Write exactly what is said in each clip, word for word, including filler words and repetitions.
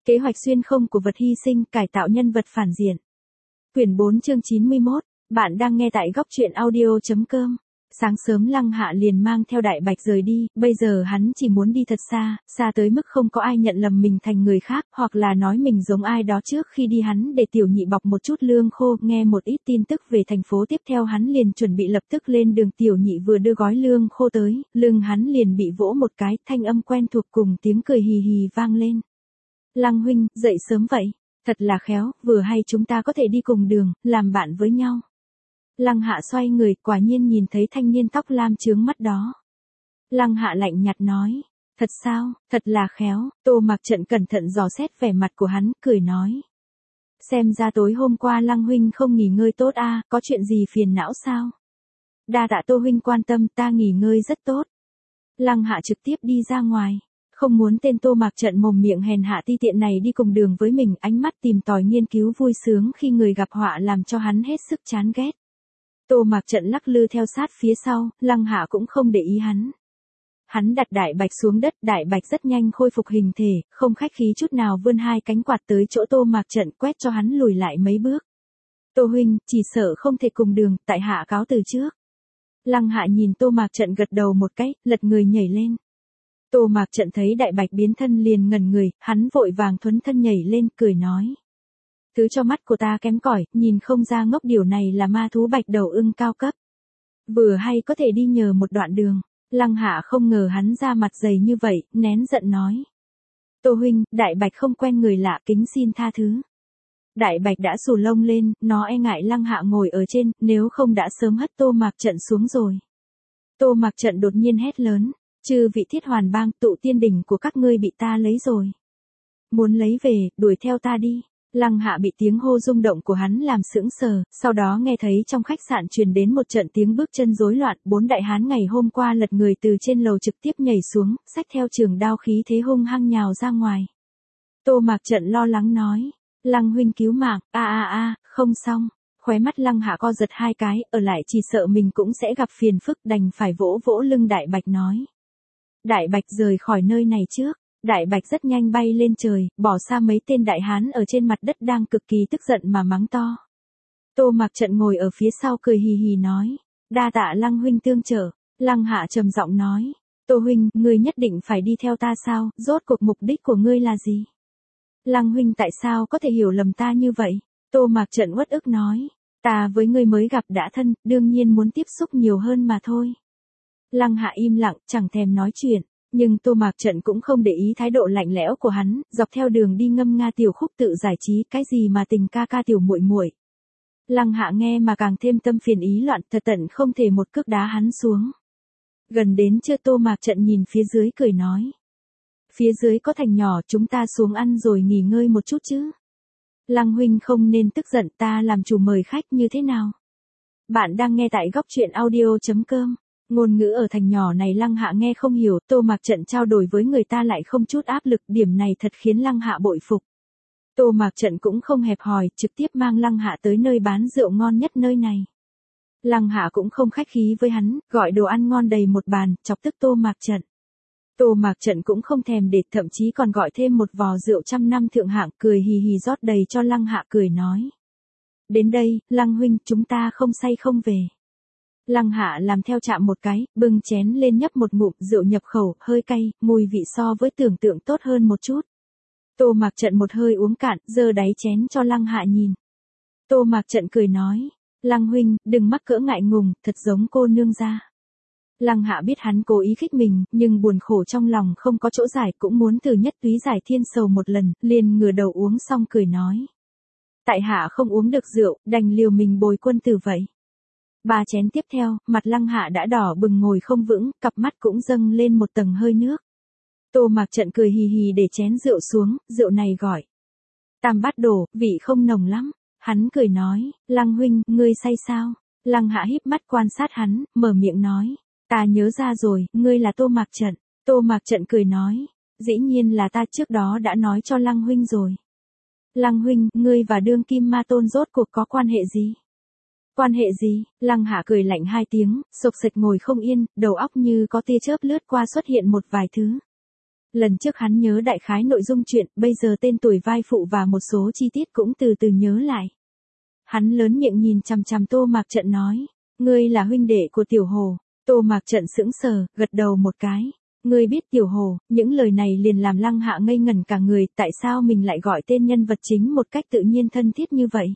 Kế hoạch xuyên không của vật hy sinh, cải tạo nhân vật phản diện. Quyển bốn chương chín mươi mốt, bạn đang nghe tại góc truyện audio chấm com. Sáng sớm Lăng Hạ liền mang theo Đại Bạch rời đi, bây giờ hắn chỉ muốn đi thật xa, xa tới mức không có ai nhận lầm mình thành người khác, hoặc là nói mình giống ai đó trước khi đi hắn để tiểu nhị bọc một chút lương khô, nghe một ít tin tức về thành phố tiếp theo hắn liền chuẩn bị lập tức lên đường tiểu nhị vừa đưa gói lương khô tới, lưng hắn liền bị vỗ một cái, thanh âm quen thuộc cùng tiếng cười hì hì vang lên. Lăng huynh, dậy sớm vậy, thật là khéo, vừa hay chúng ta có thể đi cùng đường, làm bạn với nhau. Lăng Hạ xoay người, quả nhiên nhìn thấy thanh niên tóc lam chướng mắt đó. Lăng Hạ lạnh nhạt nói, thật sao, thật là khéo, Tô Mạc Trận cẩn thận dò xét vẻ mặt của hắn, cười nói. Xem ra tối hôm qua Lăng huynh không nghỉ ngơi tốt a, à, có chuyện gì phiền não sao? Đa tạ Tô huynh quan tâm, ta nghỉ ngơi rất tốt. Lăng Hạ trực tiếp đi ra ngoài. Không muốn tên Tô Mạc Trận mồm miệng hèn hạ ti tiện này đi cùng đường với mình, ánh mắt tìm tòi nghiên cứu vui sướng khi người gặp họa làm cho hắn hết sức chán ghét. Tô Mạc Trận lắc lư theo sát phía sau, Lăng Hạ cũng không để ý hắn. Hắn đặt Đại Bạch xuống đất, Đại Bạch rất nhanh khôi phục hình thể, không khách khí chút nào vươn hai cánh quạt tới chỗ Tô Mạc Trận quét cho hắn lùi lại mấy bước. Tô huynh, chỉ sợ không thể cùng đường, tại hạ cáo từ trước. Lăng Hạ nhìn Tô Mạc Trận gật đầu một cái, lật người nhảy lên. Tô Mạc Trận thấy Đại Bạch biến thân liền ngẩn người, hắn vội vàng thuấn thân nhảy lên, cười nói. Thứ cho mắt của ta kém cỏi, nhìn không ra ngốc điều này là ma thú bạch đầu ưng cao cấp. Vừa hay có thể đi nhờ một đoạn đường. Lăng Hạ không ngờ hắn ra mặt dày như vậy, nén giận nói. Tô huynh, Đại Bạch không quen người lạ, kính xin tha thứ. Đại Bạch đã xù lông lên, nó e ngại Lăng Hạ ngồi ở trên, nếu không đã sớm hất Tô Mạc Trận xuống rồi. Tô Mạc Trận đột nhiên hét lớn. Chư vị Thiết Hoàn bang, tụ tiên đỉnh của các ngươi bị ta lấy rồi. Muốn lấy về, đuổi theo ta đi. Lăng Hạ bị tiếng hô rung động của hắn làm sững sờ, sau đó nghe thấy trong khách sạn truyền đến một trận tiếng bước chân rối loạn, bốn đại hán ngày hôm qua lật người từ trên lầu trực tiếp nhảy xuống, xách theo trường đao khí thế hung hăng nhào ra ngoài. Tô Mạc Trận lo lắng nói, Lăng huynh cứu mạng, a a a, không xong. Khóe mắt Lăng Hạ co giật hai cái, ở lại chỉ sợ mình cũng sẽ gặp phiền phức, đành phải vỗ vỗ lưng Đại Bạch nói. Đại Bạch rời khỏi nơi này trước. Đại Bạch rất nhanh bay lên trời, bỏ xa mấy tên đại hán ở trên mặt đất đang cực kỳ tức giận mà mắng to. Tô Mạc Trận ngồi ở phía sau cười hì hì nói, đa tạ Lăng huynh tương trợ. Lăng Hạ trầm giọng nói, Tô huynh, ngươi nhất định phải đi theo ta sao, rốt cuộc mục đích của ngươi là gì? Lăng huynh tại sao có thể hiểu lầm ta như vậy? Tô Mạc Trận uất ức nói, ta với ngươi mới gặp đã thân, đương nhiên muốn tiếp xúc nhiều hơn mà thôi. Lăng Hạ im lặng, chẳng thèm nói chuyện. Nhưng Tô Mạc Trận cũng không để ý thái độ lạnh lẽo của hắn, dọc theo đường đi ngâm nga tiểu khúc tự giải trí, cái gì mà tình ca ca tiểu muội muội. Lăng Hạ nghe mà càng thêm tâm phiền ý loạn, thật tận không thể một cước đá hắn xuống. Gần đến trưa Tô Mạc Trận nhìn phía dưới cười nói. Phía dưới có thành nhỏ, chúng ta xuống ăn rồi nghỉ ngơi một chút chứ. Lăng huynh không nên tức giận, ta làm chủ mời khách như thế nào? Bạn đang nghe tại góc truyện audio chấm com. Ngôn ngữ ở thành nhỏ này Lăng Hạ nghe không hiểu, Tô Mạc Trận trao đổi với người ta lại không chút áp lực, điểm này thật khiến Lăng Hạ bội phục. Tô Mạc Trận cũng không hẹp hòi, trực tiếp mang Lăng Hạ tới nơi bán rượu ngon nhất nơi này. Lăng Hạ cũng không khách khí với hắn, gọi đồ ăn ngon đầy một bàn, chọc tức Tô Mạc Trận. Tô Mạc Trận cũng không thèm để, thậm chí còn gọi thêm một vò rượu trăm năm thượng hạng, cười hì hì rót đầy cho Lăng Hạ, cười nói. Đến đây, Lăng huynh, chúng ta không say không về. Lăng Hạ làm theo chạm một cái, bưng chén lên nhấp một ngụm, rượu nhập khẩu, hơi cay, mùi vị so với tưởng tượng tốt hơn một chút. Tô Mạc Trận một hơi uống cạn, giơ đáy chén cho Lăng Hạ nhìn. Tô Mạc Trận cười nói, Lăng huynh, đừng mắc cỡ ngại ngùng, thật giống cô nương gia. Lăng Hạ biết hắn cố ý khích mình, nhưng buồn khổ trong lòng không có chỗ giải, cũng muốn từ nhất túy giải thiên sầu một lần, liền ngửa đầu uống xong cười nói. Tại hạ không uống được rượu, đành liều mình bồi quân tử vậy. Ba chén tiếp theo, mặt Lăng Hạ đã đỏ bừng ngồi không vững, cặp mắt cũng dâng lên một tầng hơi nước. Tô Mạc Trận cười hì hì để chén rượu xuống, rượu này gọi. Tam bát đổ, vị không nồng lắm. Hắn cười nói, Lăng huynh, ngươi say sao? Lăng Hạ híp mắt quan sát hắn, mở miệng nói. Ta nhớ ra rồi, ngươi là Tô Mạc Trận. Tô Mạc Trận cười nói, dĩ nhiên là ta, trước đó đã nói cho Lăng huynh rồi. Lăng huynh, ngươi và đương kim ma tôn rốt cuộc có quan hệ gì? Quan hệ gì? Lăng Hạ cười lạnh hai tiếng, sộc sạch ngồi không yên, đầu óc như có tia chớp lướt qua xuất hiện một vài thứ. Lần trước hắn nhớ đại khái nội dung chuyện, bây giờ tên tuổi vai phụ và một số chi tiết cũng từ từ nhớ lại. Hắn lớn miệng nhìn chằm chằm Tô Mạc Trận nói, ngươi là huynh đệ của Tiểu Hồ. Tô Mạc Trận sững sờ, gật đầu một cái. Ngươi biết Tiểu Hồ, những lời này liền làm Lăng Hạ ngây ngẩn cả người, tại sao mình lại gọi tên nhân vật chính một cách tự nhiên thân thiết như vậy?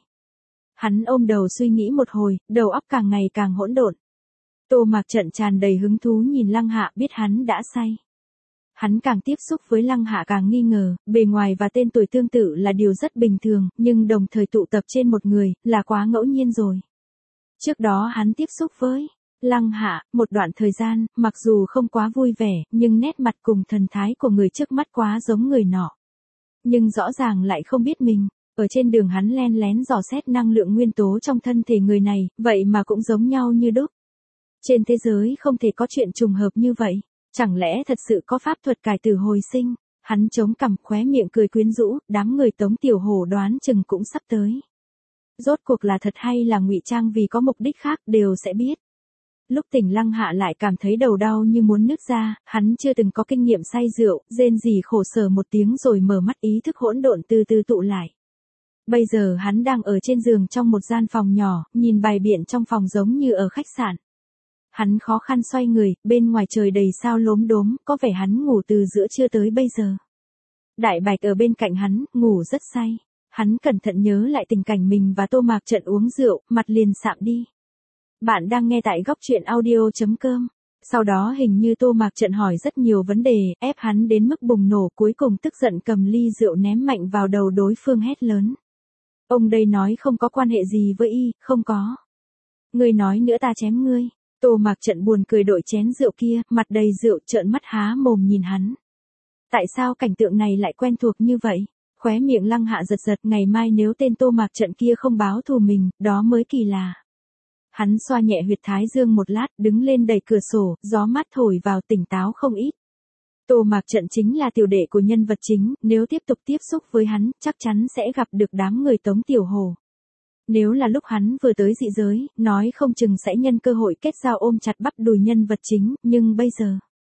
Hắn ôm đầu suy nghĩ một hồi, đầu óc càng ngày càng hỗn độn. Tô Mạc Trận tràn đầy hứng thú nhìn Lăng Hạ, biết hắn đã say. Hắn càng tiếp xúc với Lăng Hạ càng nghi ngờ, bề ngoài và tên tuổi tương tự là điều rất bình thường, nhưng đồng thời tụ tập trên một người, là quá ngẫu nhiên rồi. Trước đó hắn tiếp xúc với Lăng Hạ, một đoạn thời gian, mặc dù không quá vui vẻ, nhưng nét mặt cùng thần thái của người trước mắt quá giống người nọ. Nhưng rõ ràng lại không biết mình, ở trên đường hắn len lén dò xét năng lượng nguyên tố trong thân thể người này, vậy mà cũng giống nhau như đúc. Trên thế giới không thể có chuyện trùng hợp như vậy. Chẳng lẽ thật sự có pháp thuật cải tử hồi sinh? Hắn chống cằm khóe miệng cười quyến rũ, đám người Tống Tiểu Hồ đoán chừng cũng sắp tới. Rốt cuộc là thật hay là ngụy trang vì có mục đích khác đều sẽ biết. Lúc tỉnh Lăng Hạ lại cảm thấy đầu đau như muốn nứt ra, hắn chưa từng có kinh nghiệm say rượu, rên rỉ khổ sở một tiếng rồi mở mắt, ý thức hỗn độn từ từ tụ lại. Bây giờ hắn đang ở trên giường trong một gian phòng nhỏ, nhìn bày biện trong phòng giống như ở khách sạn. Hắn khó khăn xoay người, bên ngoài trời đầy sao lốm đốm, có vẻ hắn ngủ từ giữa trưa tới bây giờ. Đại Bạch ở bên cạnh hắn, ngủ rất say. Hắn cẩn thận nhớ lại tình cảnh mình và Tô Mạc Trận uống rượu, mặt liền sạm đi. Bạn đang nghe tại góc truyện audio chấm com. Sau đó hình như Tô Mạc Trận hỏi rất nhiều vấn đề, ép hắn đến mức bùng nổ, cuối cùng tức giận cầm ly rượu ném mạnh vào đầu đối phương hét lớn. Ông đây nói không có quan hệ gì với y, không có. Ngươi nói nữa ta chém ngươi. Tô Mạc Trận buồn cười đội chén rượu kia, mặt đầy rượu, trợn mắt há mồm nhìn hắn. Tại sao cảnh tượng này lại quen thuộc như vậy? Khóe miệng Lăng Hạ giật giật, ngày mai nếu tên Tô Mạc Trận kia không báo thù mình, đó mới kỳ lạ. Hắn xoa nhẹ huyệt thái dương một lát, đứng lên đẩy cửa sổ, gió mát thổi vào, tỉnh táo không ít. Tô Mạc Trận chính là tiểu đệ của nhân vật chính, nếu tiếp tục tiếp xúc với hắn, chắc chắn sẽ gặp được đám người Tống Tiểu Hồ. Nếu là lúc hắn vừa tới dị giới, nói không chừng sẽ nhân cơ hội kết giao ôm chặt bắp đùi nhân vật chính, nhưng bây giờ...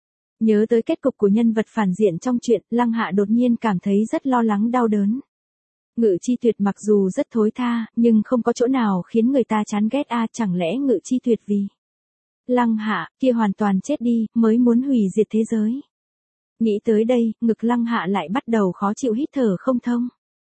Nhớ tới kết cục của nhân vật phản diện trong chuyện, Lăng Hạ đột nhiên cảm thấy rất lo lắng đau đớn. Ngự Chi Tuyệt mặc dù rất thối tha, nhưng không có chỗ nào khiến người ta chán ghét a, à, chẳng lẽ Ngự Chi Tuyệt vì Lăng Hạ kia hoàn toàn chết đi, mới muốn hủy diệt thế giới. Nghĩ tới đây, ngực Lăng Hạ lại bắt đầu khó chịu, hít thở không thông.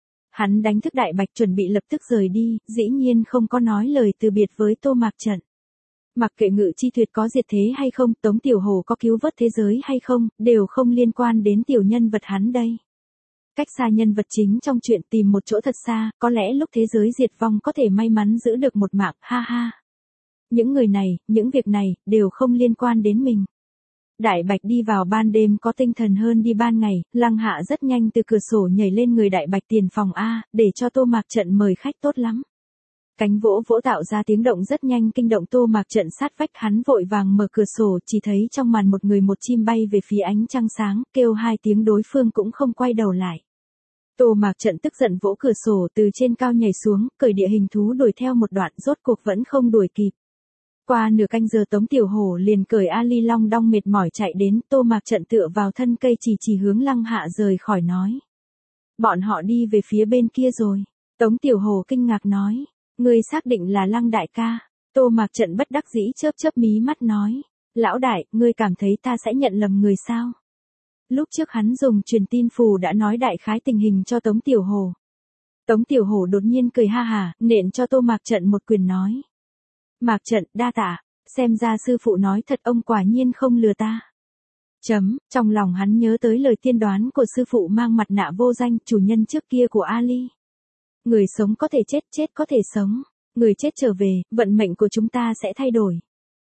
Hắn đánh thức Đại Bạch chuẩn bị lập tức rời đi, dĩ nhiên không có nói lời từ biệt với Tô Mạc Trận. Mặc kệ Ngự Chi Tuyệt có diệt thế hay không, Tống Tiểu Hồ có cứu vớt thế giới hay không, đều không liên quan đến tiểu nhân vật hắn đây. Cách xa nhân vật chính trong chuyện, tìm một chỗ thật xa, có lẽ lúc thế giới diệt vong có thể may mắn giữ được một mạng, ha ha. Những người này, những việc này, đều không liên quan đến mình. Đại Bạch đi vào ban đêm có tinh thần hơn đi ban ngày, Lăng Hạ rất nhanh từ cửa sổ nhảy lên người Đại Bạch tiền phòng A, để cho Tô Mạc Trận mời khách tốt lắm. Cánh vỗ vỗ tạo ra tiếng động rất nhanh kinh động Tô Mạc Trận sát vách, hắn vội vàng mở cửa sổ, chỉ thấy trong màn một người một chim bay về phía ánh trăng sáng, kêu hai tiếng đối phương cũng không quay đầu lại. Tô Mạc Trận tức giận vỗ cửa sổ, từ trên cao nhảy xuống, cởi địa hình thú đuổi theo một đoạn, rốt cuộc vẫn không đuổi kịp. Qua nửa canh giờ Tống Tiểu Hồ liền cởi Ali long đong mệt mỏi chạy đến, Tô Mạc Trận tựa vào thân cây chỉ chỉ hướng Lăng Hạ rời khỏi nói. Bọn họ đi về phía bên kia rồi. Tống Tiểu Hồ kinh ngạc nói. Ngươi xác định là Lăng đại ca. Tô Mạc Trận bất đắc dĩ chớp chớp mí mắt nói. Lão đại, ngươi cảm thấy ta sẽ nhận lầm người sao? Lúc trước hắn dùng truyền tin phù đã nói đại khái tình hình cho Tống Tiểu Hồ. Tống Tiểu Hồ đột nhiên cười ha hà, nện cho Tô Mạc Trận một quyền nói. Mạc Trận, đa tạ, xem ra sư phụ nói thật, ông quả nhiên không lừa ta. Chấm, trong lòng hắn nhớ tới lời tiên đoán của sư phụ mang mặt nạ vô danh, chủ nhân trước kia của Ali. Người sống có thể chết, chết có thể sống. Người chết trở về, vận mệnh của chúng ta sẽ thay đổi.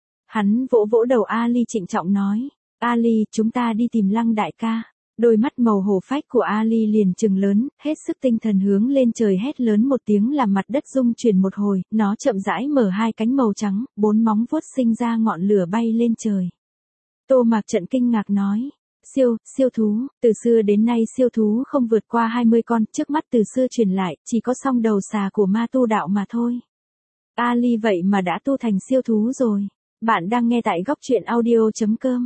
Hắn vỗ vỗ đầu Ali trịnh trọng nói. Ali, chúng ta đi tìm Lăng đại ca. Đôi mắt màu hổ phách của Ali liền trừng lớn, hết sức tinh thần hướng lên trời hét lớn một tiếng làm mặt đất rung chuyển một hồi, nó chậm rãi mở hai cánh màu trắng, bốn móng vuốt sinh ra ngọn lửa bay lên trời. Tô Mạc Trận kinh ngạc nói. Siêu, siêu thú, từ xưa đến nay siêu thú không vượt qua hai mươi con, trước mắt từ xưa truyền lại, chỉ có song đầu xà của ma tu đạo mà thôi. Ali vậy mà đã tu thành siêu thú rồi. Bạn đang nghe tại góc truyện audio chấm com.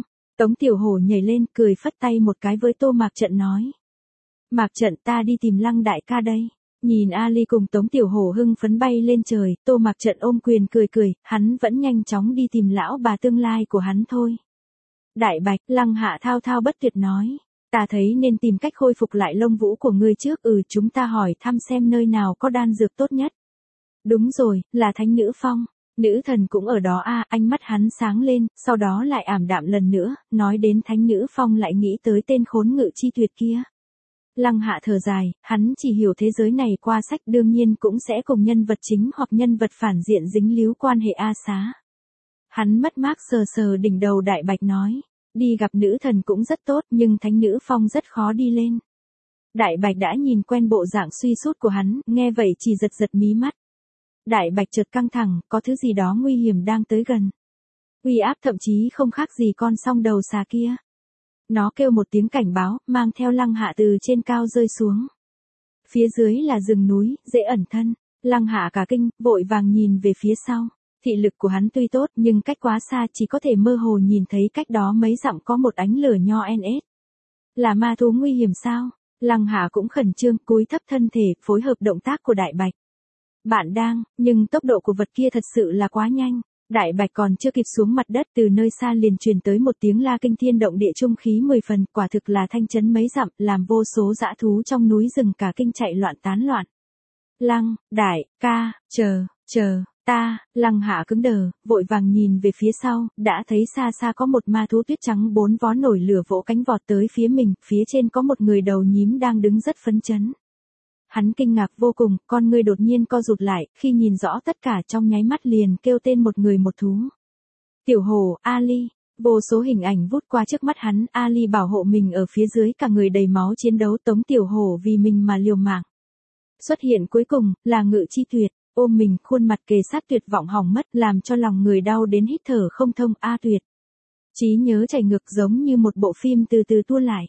Tống Tiểu Hổ nhảy lên, cười phất tay một cái với Tô Mạc Trận nói. Mạc Trận, ta đi tìm Lăng đại ca đây. Nhìn Ali cùng Tống Tiểu Hổ hưng phấn bay lên trời, Tô Mạc Trận ôm quyền cười cười, hắn vẫn nhanh chóng đi tìm lão bà tương lai của hắn thôi. Đại Bạch, Lăng Hạ thao thao bất tuyệt nói. Ta thấy nên tìm cách khôi phục lại lông vũ của ngươi trước, ừ chúng ta hỏi thăm xem nơi nào có đan dược tốt nhất. Đúng rồi, là Thánh Nữ Phong. Nữ thần cũng ở đó a, à, ánh mắt hắn sáng lên, sau đó lại ảm đạm lần nữa, nói đến Thánh Nữ Phong lại nghĩ tới tên khốn ngự chi tuyệt kia. Lăng Hạ thở dài, hắn chỉ hiểu thế giới này qua sách, đương nhiên cũng sẽ cùng nhân vật chính hoặc nhân vật phản diện dính líu quan hệ A Xá. Hắn mất mát sờ sờ đỉnh đầu Đại Bạch nói, đi gặp nữ thần cũng rất tốt nhưng Thánh Nữ Phong rất khó đi lên. Đại Bạch đã nhìn quen bộ dạng suy sút của hắn, nghe vậy chỉ giật giật mí mắt. Đại Bạch chợt căng thẳng, có thứ gì đó nguy hiểm đang tới gần. Uy áp thậm chí không khác gì con song đầu xà kia. Nó kêu một tiếng cảnh báo, mang theo Lăng Hạ từ trên cao rơi xuống. Phía dưới là rừng núi, dễ ẩn thân. Lăng Hạ cả kinh, vội vàng nhìn về phía sau. Thị lực của hắn tuy tốt nhưng cách quá xa chỉ có thể mơ hồ nhìn thấy cách đó mấy dặm có một ánh lửa nho en ét. Là ma thú nguy hiểm sao? Lăng Hạ cũng khẩn trương, cúi thấp thân thể, phối hợp động tác của Đại Bạch. Bạn đang, nhưng tốc độ của vật kia thật sự là quá nhanh. Đại Bạch còn chưa kịp xuống mặt đất, từ nơi xa liền truyền tới một tiếng la kinh thiên động địa trung khí mười phần, quả thực là thanh chấn mấy dặm, làm vô số dã thú trong núi rừng cả kinh chạy loạn tán loạn. Lăng, đại, ca, chờ, chờ, ta, Lăng Hạ cứng đờ, vội vàng nhìn về phía sau, đã thấy xa xa có một ma thú tuyết trắng bốn vó nổi lửa vỗ cánh vọt tới phía mình, phía trên có một người đầu nhím đang đứng rất phấn chấn. Hắn kinh ngạc vô cùng, con ngươi đột nhiên co rụt lại, khi nhìn rõ tất cả trong nháy mắt liền kêu tên một người một thú. Tiểu Hổ, Ali, vô số hình ảnh vút qua trước mắt hắn, Ali bảo hộ mình ở phía dưới, cả người đầy máu chiến đấu, Tống Tiểu Hổ vì mình mà liều mạng. Xuất hiện cuối cùng, là Ngự Chi Tuyệt, ôm mình, khuôn mặt kề sát tuyệt vọng hỏng mất, làm cho lòng người đau đến hít thở không thông. A Tuyệt. Trí nhớ chảy ngược giống như một bộ phim từ từ tua lại.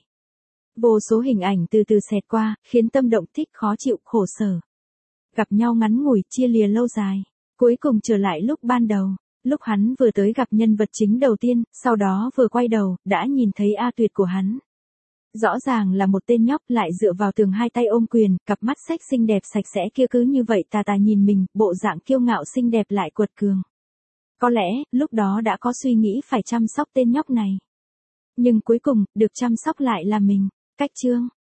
Vô số hình ảnh từ từ xẹt qua, khiến tâm động thích khó chịu, khổ sở. Gặp nhau ngắn ngủi, chia lìa lâu dài. Cuối cùng trở lại lúc ban đầu. Lúc hắn vừa tới gặp nhân vật chính đầu tiên, sau đó vừa quay đầu, đã nhìn thấy A Tuyệt của hắn. Rõ ràng là một tên nhóc lại dựa vào tường hai tay ôm quyền, cặp mắt sách xinh đẹp sạch sẽ kia cứ như vậy tà tà nhìn mình, bộ dạng kiêu ngạo xinh đẹp lại quật cường. Có lẽ, lúc đó đã có suy nghĩ phải chăm sóc tên nhóc này. Nhưng cuối cùng, được chăm sóc lại là mình. Cách chương